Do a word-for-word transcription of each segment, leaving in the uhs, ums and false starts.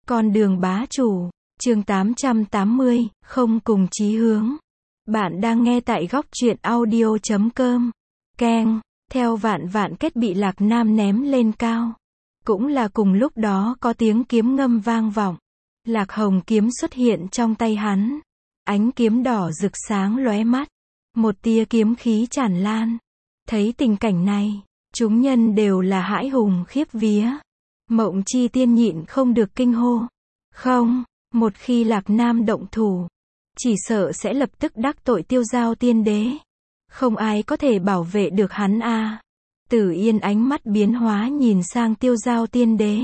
Con đường bá chủ, chương tám trăm tám mươi, không cùng chí hướng. Bạn đang nghe tại góc truyện audio chấm com. Keng, theo vạn vạn kết bị Lạc Nam ném lên cao. Cũng là cùng lúc đó có tiếng kiếm ngâm vang vọng. Lạc Hồng kiếm xuất hiện trong tay hắn. Ánh kiếm đỏ rực sáng lóe mắt. Một tia kiếm khí tràn lan. Thấy tình cảnh này, chúng nhân đều là hãi hùng khiếp vía. Mộng Chi Tiên nhịn không được kinh hô. Không, một khi Lạc Nam động thủ, chỉ sợ sẽ lập tức đắc tội Tiêu Giao Tiên Đế. Không ai có thể bảo vệ được hắn a. À. Tử Yên ánh mắt biến hóa nhìn sang Tiêu Giao Tiên Đế.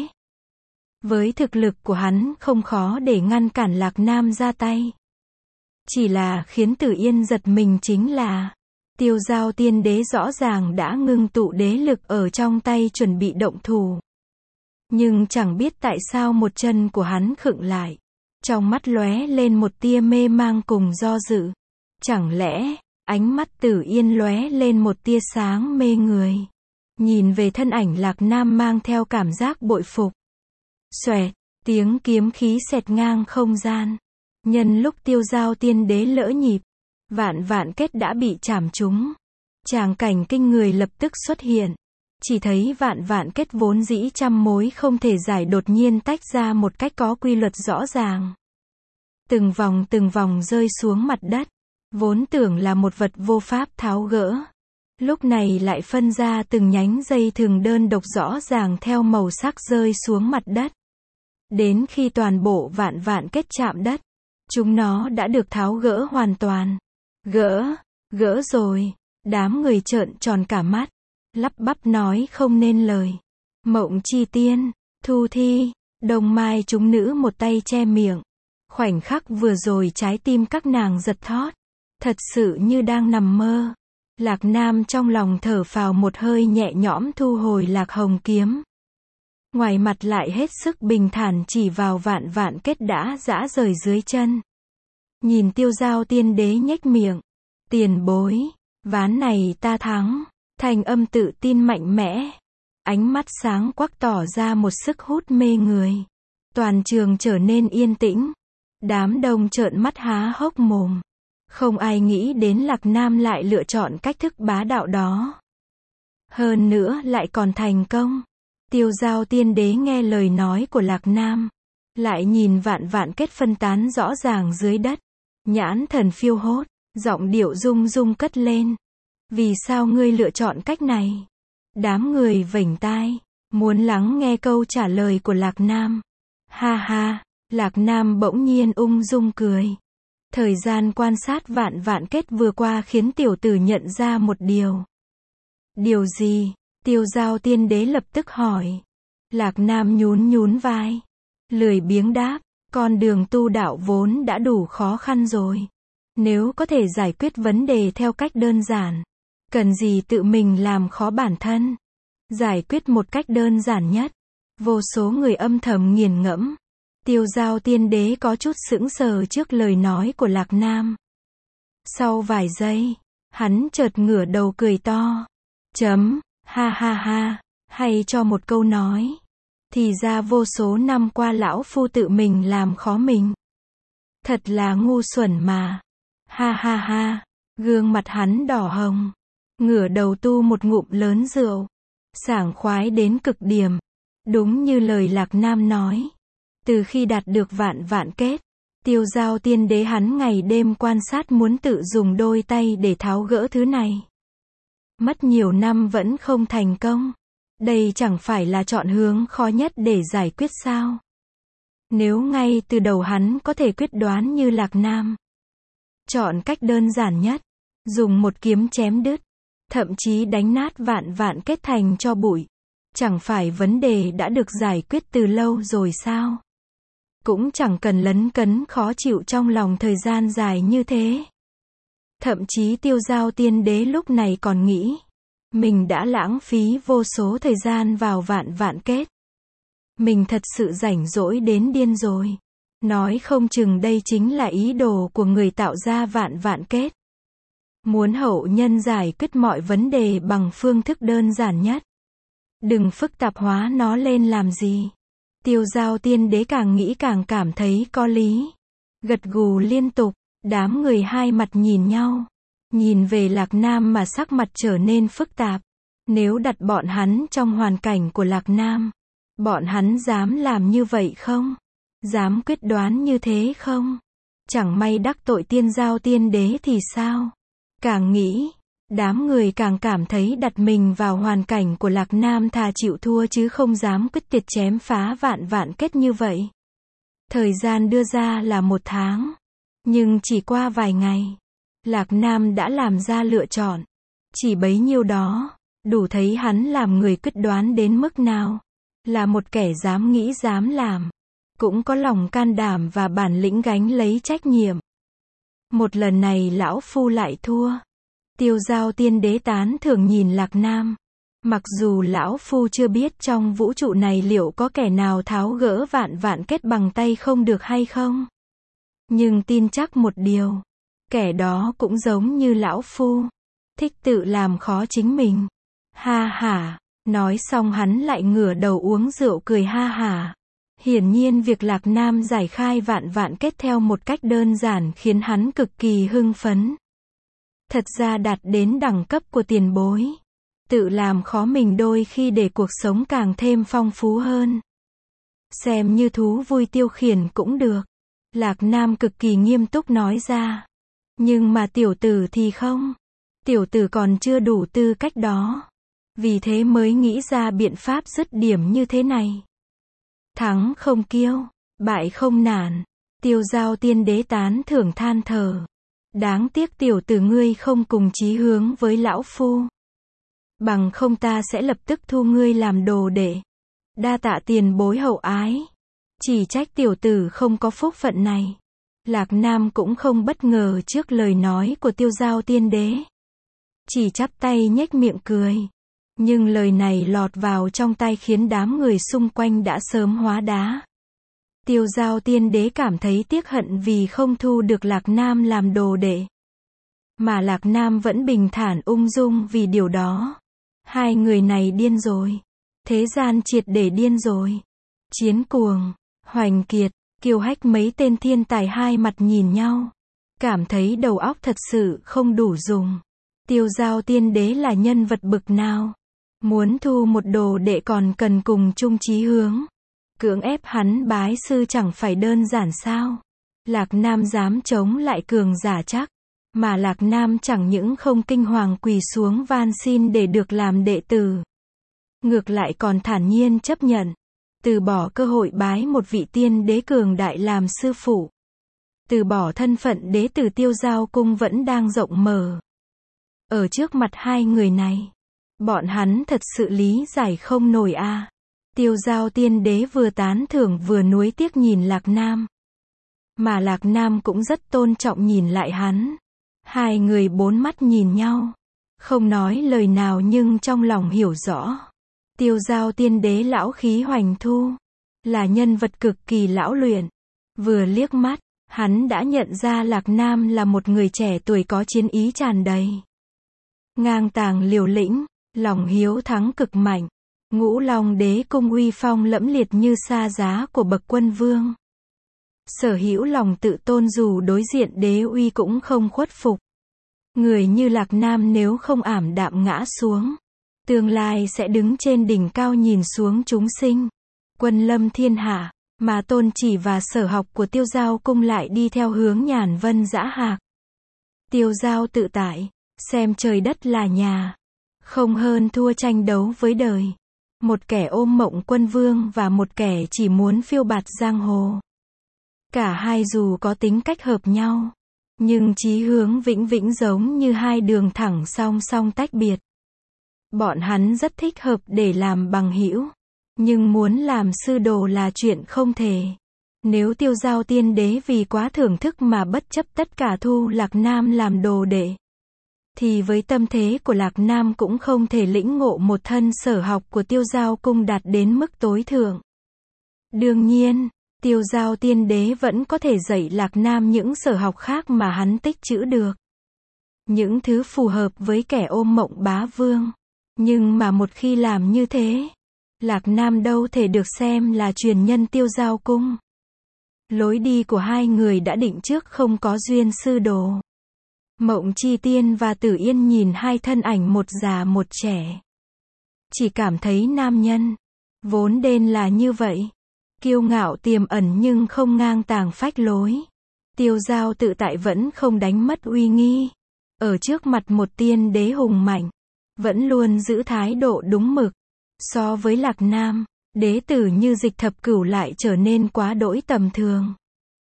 Với thực lực của hắn không khó để ngăn cản Lạc Nam ra tay. Chỉ là khiến Tử Yên giật mình chính là Tiêu Giao Tiên Đế rõ ràng đã ngưng tụ đế lực ở trong tay chuẩn bị động thủ. Nhưng chẳng biết tại sao một chân của hắn khựng lại. Trong mắt lóe lên một tia mê mang cùng do dự. Chẳng lẽ, ánh mắt Tử Yên lóe lên một tia sáng mê người. Nhìn về thân ảnh Lạc Nam mang theo cảm giác bội phục. Xoẹt, tiếng kiếm khí xẹt ngang không gian. Nhân lúc Tiêu Giao Tiên Đế lỡ nhịp, vạn vạn kết đã bị chảm trúng. Tràng cảnh kinh người lập tức xuất hiện. Chỉ thấy vạn vạn kết vốn dĩ trăm mối không thể giải đột nhiên tách ra một cách có quy luật rõ ràng. Từng vòng từng vòng rơi xuống mặt đất. Vốn tưởng là một vật vô pháp tháo gỡ. Lúc này lại phân ra từng nhánh dây thừng đơn độc rõ ràng theo màu sắc rơi xuống mặt đất. Đến khi toàn bộ vạn vạn kết chạm đất, chúng nó đã được tháo gỡ hoàn toàn. Gỡ, gỡ rồi, đám người trợn tròn cả mắt. Lắp bắp nói không nên lời. Mộng Chi Tiên, Thu Thi, Đông Mai chúng nữ một tay che miệng. Khoảnh khắc vừa rồi trái tim các nàng giật thót. Thật sự như đang nằm mơ. Lạc Nam trong lòng thở phào một hơi nhẹ nhõm thu hồi Lạc Hồng kiếm. Ngoài mặt lại hết sức bình thản chỉ vào vạn vạn kết đã giã rời dưới chân. Nhìn Tiêu Giao Tiên Đế nhếch miệng. Tiền bối, ván này ta thắng. Thanh âm tự tin mạnh mẽ. Ánh mắt sáng quắc tỏ ra một sức hút mê người. Toàn trường trở nên yên tĩnh. Đám đông trợn mắt há hốc mồm. Không ai nghĩ đến Lạc Nam lại lựa chọn cách thức bá đạo đó. Hơn nữa lại còn thành công. Tiêu Giao Tiên Đế nghe lời nói của Lạc Nam. Lại nhìn vạn vạn kết phân tán rõ ràng dưới đất. Nhãn thần phiêu hốt. Giọng điệu rung rung cất lên. Vì sao ngươi lựa chọn cách này? Đám người vểnh tai, muốn lắng nghe câu trả lời của Lạc Nam. Ha ha, Lạc Nam bỗng nhiên ung dung cười. Thời gian quan sát vạn vạn kết vừa qua khiến tiểu tử nhận ra một điều. Điều gì? Tiêu Giao Tiên Đế lập tức hỏi. Lạc Nam nhún nhún vai. Lười biếng đáp, con đường tu đạo vốn đã đủ khó khăn rồi. Nếu có thể giải quyết vấn đề theo cách đơn giản. Cần gì tự mình làm khó bản thân. Giải quyết một cách đơn giản nhất. Vô số người âm thầm nghiền ngẫm. Tiêu Giao Tiên Đế có chút sững sờ trước lời nói của Lạc Nam. Sau vài giây, hắn chợt ngửa đầu cười to. Chấm, ha ha ha, hay cho một câu nói. Thì ra vô số năm qua lão phu tự mình làm khó mình. Thật là ngu xuẩn mà. Ha ha ha, gương mặt hắn đỏ hồng. Ngửa đầu tu một ngụm lớn rượu. Sảng khoái đến cực điểm. Đúng như lời Lạc Nam nói. Từ khi đạt được vạn vạn kết, Tiêu Giao Tiên Đế hắn ngày đêm quan sát muốn tự dùng đôi tay để tháo gỡ thứ này. Mất nhiều năm vẫn không thành công. Đây chẳng phải là chọn hướng khó nhất để giải quyết sao? Nếu ngay từ đầu hắn có thể quyết đoán như Lạc Nam. Chọn cách đơn giản nhất. Dùng một kiếm chém đứt. Thậm chí đánh nát vạn vạn kết thành cho bụi. Chẳng phải vấn đề đã được giải quyết từ lâu rồi sao? Cũng chẳng cần lấn cấn khó chịu trong lòng thời gian dài như thế. Thậm chí Tiêu Giao Tiên Đế lúc này còn nghĩ. Mình đã lãng phí vô số thời gian vào vạn vạn kết. Mình thật sự rảnh rỗi đến điên rồi. Nói không chừng đây chính là ý đồ của người tạo ra vạn vạn kết. Muốn hậu nhân giải quyết mọi vấn đề bằng phương thức đơn giản nhất. Đừng phức tạp hóa nó lên làm gì. Tiêu Giao Tiên Đế càng nghĩ càng cảm thấy có lý. Gật gù liên tục, đám người hai mặt nhìn nhau. Nhìn về Lạc Nam mà sắc mặt trở nên phức tạp. Nếu đặt bọn hắn trong hoàn cảnh của Lạc Nam, bọn hắn dám làm như vậy không? Dám quyết đoán như thế không? Chẳng may đắc tội Tiên Giao Tiên Đế thì sao? Càng nghĩ, đám người càng cảm thấy đặt mình vào hoàn cảnh của Lạc Nam thà chịu thua chứ không dám quyết tuyệt chém phá vạn vạn kết như vậy. Thời gian đưa ra là một tháng. Nhưng chỉ qua vài ngày, Lạc Nam đã làm ra lựa chọn. Chỉ bấy nhiêu đó, đủ thấy hắn làm người quyết đoán đến mức nào. Là một kẻ dám nghĩ dám làm. Cũng có lòng can đảm và bản lĩnh gánh lấy trách nhiệm. Một lần này lão phu lại thua. Tiêu Giao Tiên Đế tán thưởng nhìn Lạc Nam. Mặc dù lão phu chưa biết trong vũ trụ này liệu có kẻ nào tháo gỡ vạn vạn kết bằng tay không được hay không. Nhưng tin chắc một điều. Kẻ đó cũng giống như lão phu. Thích tự làm khó chính mình. Ha ha. Nói xong hắn lại ngửa đầu uống rượu cười ha ha. Hiển nhiên việc Lạc Nam giải khai vạn vạn kết theo một cách đơn giản khiến hắn cực kỳ hưng phấn. Thật ra đạt đến đẳng cấp của tiền bối. Tự làm khó mình đôi khi để cuộc sống càng thêm phong phú hơn. Xem như thú vui tiêu khiển cũng được. Lạc Nam cực kỳ nghiêm túc nói ra. Nhưng mà tiểu tử thì không. Tiểu tử còn chưa đủ tư cách đó. Vì thế mới nghĩ ra biện pháp dứt điểm như thế này. Thắng không kiêu, bại không nản. Tiêu Giao Tiên Đế tán thưởng than thở. Đáng tiếc tiểu tử ngươi không cùng chí hướng với lão phu. Bằng không ta sẽ lập tức thu ngươi làm đồ đệ. Đa tạ tiền bối hậu ái. Chỉ trách tiểu tử không có phúc phận này. Lạc Nam cũng không bất ngờ trước lời nói của Tiêu Giao Tiên Đế. Chỉ chắp tay nhếch miệng cười. Nhưng lời này lọt vào trong tai khiến đám người xung quanh đã sớm hóa đá. Tiêu Giao Tiên Đế cảm thấy tiếc hận vì không thu được Lạc Nam làm đồ đệ. Mà Lạc Nam vẫn bình thản ung dung vì điều đó. Hai người này điên rồi. Thế gian triệt để điên rồi. Chiến Cuồng, Hoành Kiệt, Kiêu Hách mấy tên thiên tài hai mặt nhìn nhau. Cảm thấy đầu óc thật sự không đủ dùng. Tiêu Giao Tiên Đế là nhân vật bực nào? Muốn thu một đồ đệ còn cần cùng chung chí hướng. Cưỡng ép hắn bái sư chẳng phải đơn giản sao? Lạc Nam dám chống lại cường giả chắc. Mà Lạc Nam chẳng những không kinh hoàng quỳ xuống van xin để được làm đệ tử. Ngược lại còn thản nhiên chấp nhận. Từ bỏ cơ hội bái một vị tiên đế cường đại làm sư phụ. Từ bỏ thân phận đế tử Tiêu Giao cung vẫn đang rộng mở. Ở trước mặt hai người này. Bọn hắn thật sự lý giải không nổi a. À. Tiêu Giao Tiên Đế vừa tán thưởng vừa nuối tiếc nhìn Lạc Nam. Mà Lạc Nam cũng rất tôn trọng nhìn lại hắn. Hai người bốn mắt nhìn nhau. Không nói lời nào nhưng trong lòng hiểu rõ. Tiêu Giao Tiên Đế lão khí hoành thu. Là nhân vật cực kỳ lão luyện. Vừa liếc mắt, hắn đã nhận ra Lạc Nam là một người trẻ tuổi có chiến ý tràn đầy. Ngang tàng liều lĩnh. Lòng hiếu thắng cực mạnh. Ngũ Long Đế cung uy phong lẫm liệt như sa giá của bậc quân vương. Sở hữu lòng tự tôn dù đối diện đế uy cũng không khuất phục. Người như Lạc Nam nếu không ảm đạm ngã xuống, tương lai sẽ đứng trên đỉnh cao nhìn xuống chúng sinh. Quân lâm thiên hạ, mà Tôn Chỉ và sở học của Tiêu Giao cung lại đi theo hướng nhàn vân dã hạc. Tiêu Giao tự tại, xem trời đất là nhà. Không hơn thua tranh đấu với đời. Một kẻ ôm mộng quân vương và một kẻ chỉ muốn phiêu bạt giang hồ. Cả hai dù có tính cách hợp nhau, nhưng chí hướng vĩnh viễn giống như hai đường thẳng song song tách biệt. Bọn hắn rất thích hợp để làm bằng hữu, nhưng muốn làm sư đồ là chuyện không thể. Nếu Tiêu Giao Tiên Đế vì quá thưởng thức mà bất chấp tất cả thu Lạc Nam làm đồ đệ, thì với tâm thế của Lạc Nam cũng không thể lĩnh ngộ một thân sở học của Tiêu Giao cung đạt đến mức tối thượng. Đương nhiên, Tiêu Giao Tiên Đế vẫn có thể dạy Lạc Nam những sở học khác mà hắn tích trữ được. Những thứ phù hợp với kẻ ôm mộng bá vương. Nhưng mà một khi làm như thế, Lạc Nam đâu thể được xem là truyền nhân Tiêu Giao Cung. Lối đi của hai người đã định trước không có duyên sư đồ. Mộng Chi Tiên và Tử Yên nhìn hai thân ảnh một già một trẻ. Chỉ cảm thấy nam nhân, vốn nên là như vậy. Kiêu ngạo tiềm ẩn nhưng không ngang tàng phách lối. Tiêu Giao tự tại vẫn không đánh mất uy nghi. Ở trước mặt một tiên đế hùng mạnh, vẫn luôn giữ thái độ đúng mực. So với Lạc Nam, đế tử như Dịch Thập Cửu lại trở nên quá đỗi tầm thường.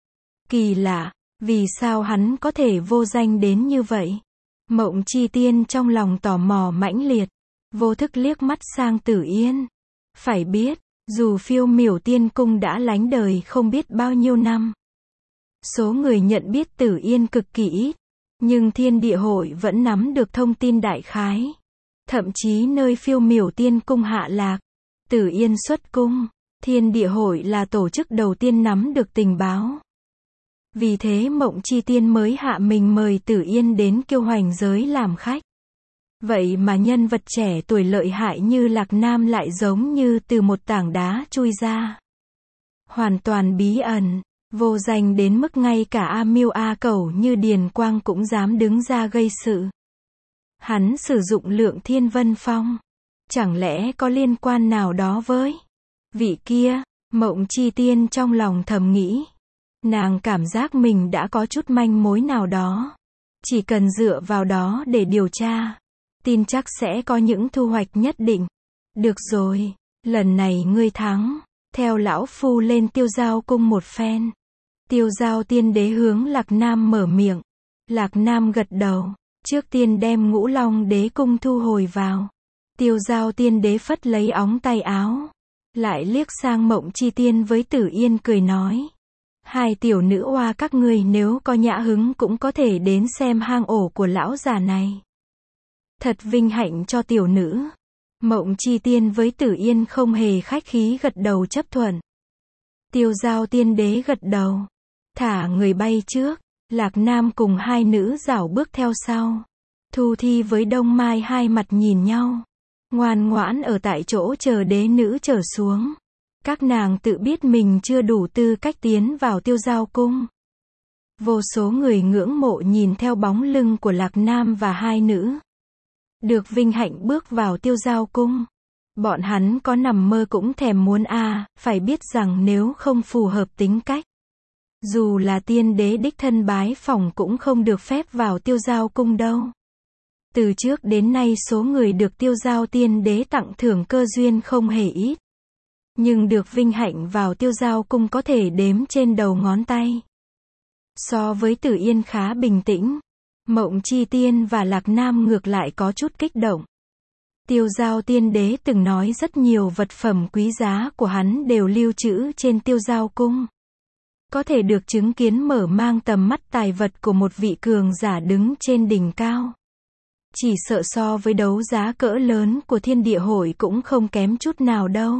Kỳ lạ, vì sao hắn có thể vô danh đến như vậy? Mộng Chi Tiên trong lòng tò mò mãnh liệt, vô thức liếc mắt sang Tử Yên. Phải biết, dù Phiêu Miểu Tiên Cung đã lánh đời không biết bao nhiêu năm, số người nhận biết Tử Yên cực kỳ ít, nhưng Thiên Địa Hội vẫn nắm được thông tin đại khái. Thậm chí nơi Phiêu Miểu Tiên Cung hạ lạc, Tử Yên xuất cung, Thiên Địa Hội là tổ chức đầu tiên nắm được tình báo. Vì thế Mộng Chi Tiên mới hạ mình mời Tử Yên đến Kiêu Hoành giới làm khách. Vậy mà nhân vật trẻ tuổi lợi hại như Lạc Nam lại giống như từ một tảng đá chui ra. Hoàn toàn bí ẩn, vô danh đến mức ngay cả A Miêu A Cẩu như Điền Quang cũng dám đứng ra gây sự. Hắn sử dụng Lượng Thiên Vân Phong. Chẳng lẽ có liên quan nào đó với vị kia? Mộng Chi Tiên trong lòng thầm nghĩ. Nàng cảm giác mình đã có chút manh mối nào đó. Chỉ cần dựa vào đó để điều tra, tin chắc sẽ có những thu hoạch nhất định. Được rồi, lần này ngươi thắng. Theo lão phu lên Tiêu Giao Cung một phen. Tiêu Giao Tiên Đế hướng Lạc Nam mở miệng. Lạc Nam gật đầu. Trước tiên đem Ngũ Long Đế Cung thu hồi vào. Tiêu Giao Tiên Đế phất lấy óng tay áo. Lại liếc sang Mộng Chi Tiên với Tử Yên cười nói. Hai tiểu nữ oa các ngươi nếu có nhã hứng cũng có thể đến xem hang ổ của lão già này. Thật vinh hạnh cho tiểu nữ. Mộng Chi Tiên với Tử Yên không hề khách khí gật đầu chấp thuận. Tiêu Giao Tiên Đế gật đầu. Thả người bay trước. Lạc Nam cùng hai nữ rảo bước theo sau. Thu Thi với Đông Mai hai mặt nhìn nhau. Ngoan ngoãn ở tại chỗ chờ đế nữ trở xuống. Các nàng tự biết mình chưa đủ tư cách tiến vào Tiêu Giao Cung. Vô số người ngưỡng mộ nhìn theo bóng lưng của Lạc Nam và hai nữ. Được vinh hạnh bước vào Tiêu Giao Cung. Bọn hắn có nằm mơ cũng thèm muốn a, à, phải biết rằng nếu không phù hợp tính cách. Dù là tiên đế đích thân bái phỏng cũng không được phép vào Tiêu Giao Cung đâu. Từ trước đến nay số người được Tiêu Giao Tiên Đế tặng thưởng cơ duyên không hề ít. Nhưng được vinh hạnh vào Tiêu Giao Cung có thể đếm trên đầu ngón tay. So với Tử Yên khá bình tĩnh. Mộng Chi Tiên và Lạc Nam ngược lại có chút kích động. Tiêu Giao Tiên Đế từng nói rất nhiều vật phẩm quý giá của hắn đều lưu trữ trên Tiêu Giao Cung. Có thể được chứng kiến mở mang tầm mắt tài vật của một vị cường giả đứng trên đỉnh cao. Chỉ sợ so với đấu giá cỡ lớn của Thiên Địa Hội cũng không kém chút nào đâu.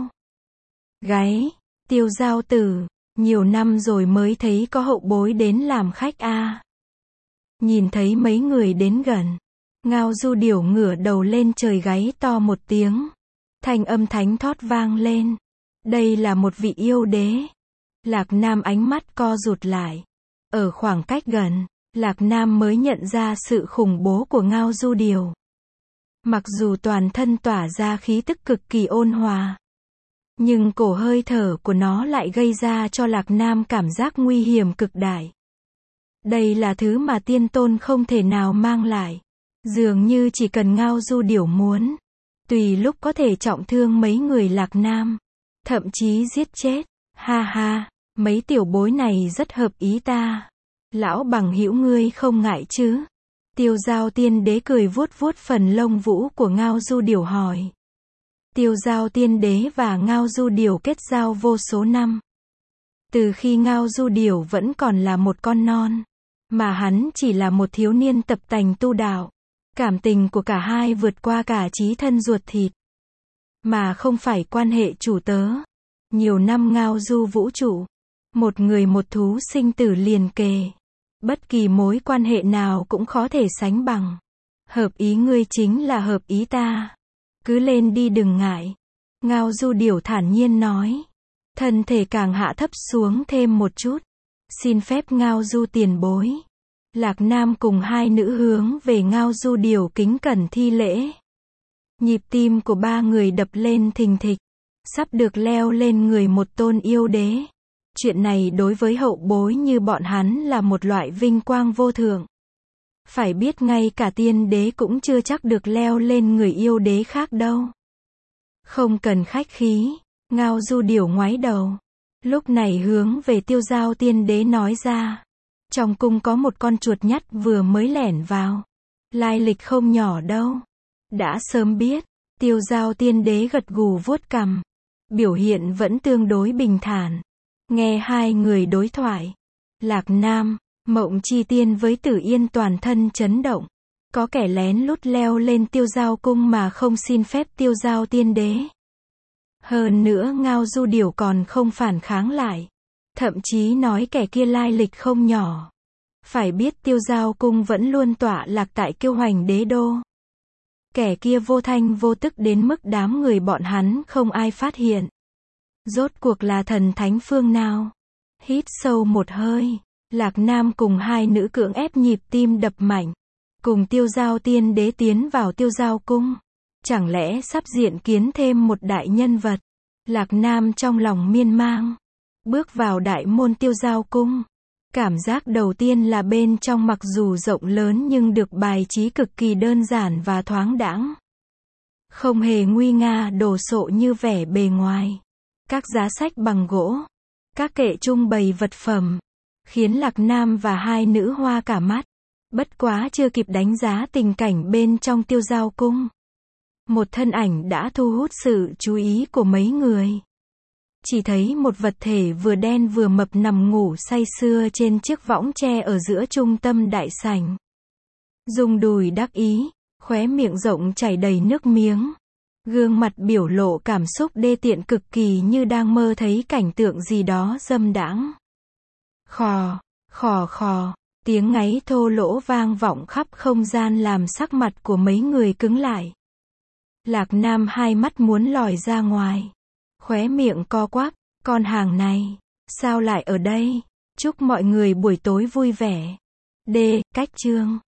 Gáy, Tiêu Giao Tử, nhiều năm rồi mới thấy có hậu bối đến làm khách a. À. Nhìn thấy mấy người đến gần, Ngao Du Điểu ngửa đầu lên trời gáy to một tiếng. Thanh âm thánh thót vang lên. Đây là một vị yêu đế. Lạc Nam ánh mắt co rụt lại. Ở khoảng cách gần, Lạc Nam mới nhận ra sự khủng bố của Ngao Du Điểu. Mặc dù toàn thân tỏa ra khí tức cực kỳ ôn hòa, nhưng cổ hơi thở của nó lại gây ra cho Lạc Nam cảm giác nguy hiểm cực đại. Đây là thứ mà tiên tôn không thể nào mang lại. Dường như chỉ cần Ngao Du Điểu muốn, tùy lúc có thể trọng thương mấy người Lạc Nam, thậm chí giết chết. Ha ha, mấy tiểu bối này rất hợp ý ta. Lão bằng hữu ngươi không ngại chứ? Tiêu Giao Tiên Đế cười vuốt vuốt phần lông vũ của Ngao Du Điểu hỏi. Tiêu Giao Tiên Đế và Ngao Du Điểu kết giao vô số năm. Từ khi Ngao Du Điểu vẫn còn là một con non, mà hắn chỉ là một thiếu niên tập tành tu đạo. Cảm tình của cả hai vượt qua cả chí thân ruột thịt, mà không phải quan hệ chủ tớ. Nhiều năm ngao du vũ trụ, một người một thú sinh tử liền kề. Bất kỳ mối quan hệ nào cũng khó thể sánh bằng. Hợp ý ngươi chính là hợp ý ta. Cứ lên đi đừng ngại. Ngao Du Điểu thản nhiên nói. Thân thể càng hạ thấp xuống thêm một chút. Xin phép Ngao Du tiền bối. Lạc Nam cùng hai nữ hướng về Ngao Du Điểu kính cẩn thi lễ. Nhịp tim của ba người đập lên thình thịch. Sắp được leo lên người một tôn yêu đế. Chuyện này đối với hậu bối như bọn hắn là một loại vinh quang vô thượng. Phải biết ngay cả tiên đế cũng chưa chắc được leo lên người yêu đế khác đâu. Không cần khách khí, Ngao Du Điểu ngoái đầu. Lúc này hướng về Tiêu Giao tiên đế nói ra. Trong cung có một con chuột nhắt vừa mới lẻn vào. Lai lịch không nhỏ đâu. Đã sớm biết, Tiêu Giao tiên đế gật gù vuốt cằm. Biểu hiện vẫn tương đối bình thản. Nghe hai người đối thoại. Lạc Nam, Mộng Chi Tiên với Tử Yên toàn thân chấn động. Có kẻ lén lút leo lên Tiêu Giao cung mà không xin phép Tiêu Giao tiên đế. Hơn nữa Ngao Du Điểu còn không phản kháng lại. Thậm chí nói kẻ kia lai lịch không nhỏ. Phải biết Tiêu Giao cung vẫn luôn tọa lạc tại Kiêu Hoành đế đô. Kẻ kia vô thanh vô tức đến mức đám người bọn hắn không ai phát hiện. Rốt cuộc là thần thánh phương nào? Hít sâu một hơi. Lạc Nam cùng hai nữ cưỡng ép nhịp tim đập mạnh. Cùng Tiêu Giao tiên đế tiến vào Tiêu Giao cung. Chẳng lẽ sắp diện kiến thêm một đại nhân vật? Lạc Nam trong lòng miên man. Bước vào đại môn Tiêu Giao cung. Cảm giác đầu tiên là bên trong mặc dù rộng lớn nhưng được bài trí cực kỳ đơn giản và thoáng đãng. Không hề nguy nga đồ sộ như vẻ bề ngoài. Các giá sách bằng gỗ. Các kệ trưng bày vật phẩm. Khiến Lạc Nam và hai nữ hoa cả mắt. Bất quá chưa kịp đánh giá tình cảnh bên trong Tiêu Giao cung. Một thân ảnh đã thu hút sự chú ý của mấy người. Chỉ thấy một vật thể vừa đen vừa mập nằm ngủ say sưa trên chiếc võng tre ở giữa trung tâm đại sảnh. Dùng đùi đắc ý, khóe miệng rộng chảy đầy nước miếng. Gương mặt biểu lộ cảm xúc đê tiện cực kỳ như đang mơ thấy cảnh tượng gì đó dâm đãng. Khò, khò khò, tiếng ngáy thô lỗ vang vọng khắp không gian làm sắc mặt của mấy người cứng lại. Lạc Nam hai mắt muốn lòi ra ngoài. Khóe miệng co quắp, con hàng này, sao lại ở đây? Chúc mọi người buổi tối vui vẻ. D. Cách chương